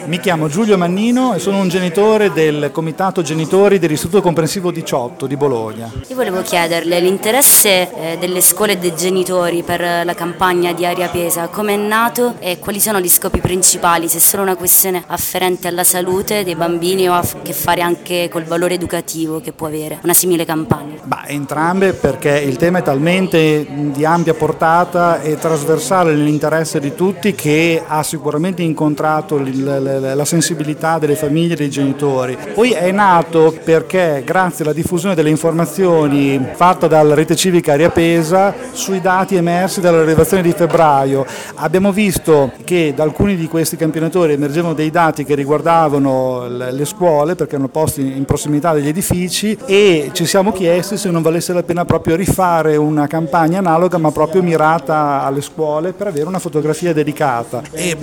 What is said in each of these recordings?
Mi chiamo Giulio Mannino e sono un genitore del Comitato Genitori dell'Istituto Comprensivo 18 di Bologna. Io volevo chiederle l'interesse delle scuole e dei genitori per la campagna di Aria Pesa, come è nato e quali sono gli scopi principali, se è solo una questione afferente alla salute dei bambini o ha a che fare anche col valore educativo che può avere una simile campagna. Entrambe, perché il tema è talmente di ampia portata e trasversale nell'interesse di tutti che ha sicuramente incontrato la sensibilità delle famiglie e dei genitori. Poi è nato perché grazie alla diffusione delle informazioni fatta dalla rete civica Aria Pesa sui dati emersi dalla rilevazione di febbraio abbiamo visto che da alcuni di questi campionatori emergevano dei dati che riguardavano le scuole, perché erano posti in prossimità degli edifici, e ci siamo chiesti se non valesse la pena proprio rifare una campagna analoga ma proprio mirata alle scuole per avere una fotografia dedicata. E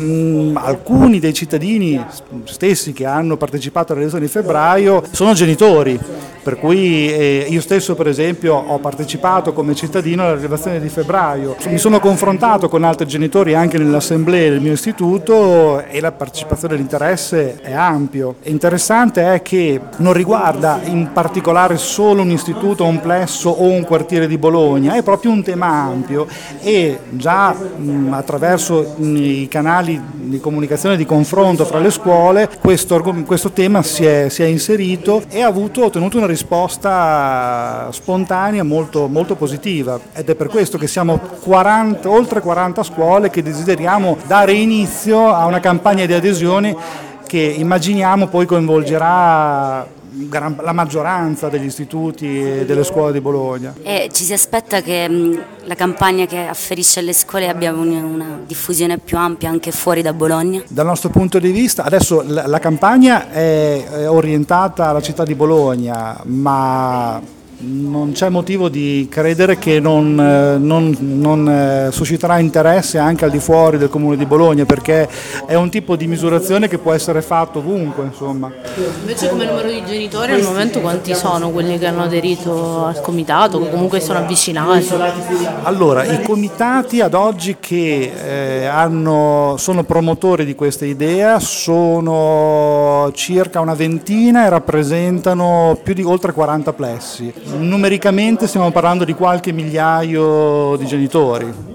alcuni dei cittadini stessi che hanno partecipato alla rilevazione di febbraio sono genitori, per cui io stesso per esempio ho partecipato come cittadino alla rilevazione di febbraio, mi sono confrontato con altri genitori anche nelle assemblee del mio istituto e la partecipazione e l'interesse è ampio. Interessante è che non riguarda in particolare solo un istituto, un plesso o un quartiere di Bologna, è proprio un tema ampio e già attraverso i canali di comunicazione e di confronto fra le scuole questo tema si è inserito e ha ottenuto una risposta spontanea molto, molto positiva, ed è per questo che siamo oltre 40 scuole che desideriamo dare inizio a una campagna di adesione che immaginiamo poi coinvolgerà la maggioranza degli istituti e delle scuole di Bologna. E ci si aspetta che la campagna che afferisce alle scuole abbia una diffusione più ampia anche fuori da Bologna? Dal nostro punto di vista, adesso la campagna è orientata alla città di Bologna, ma non c'è motivo di credere che non susciterà interesse anche al di fuori del comune di Bologna, perché è un tipo di misurazione che può essere fatto ovunque, insomma. Invece come numero di genitori al momento quanti sono quelli che hanno aderito al comitato, che comunque sono avvicinati? Allora, i comitati ad oggi che sono promotori di questa idea sono circa una ventina e rappresentano più di oltre 40 plessi. Numericamente stiamo parlando di qualche migliaio di genitori.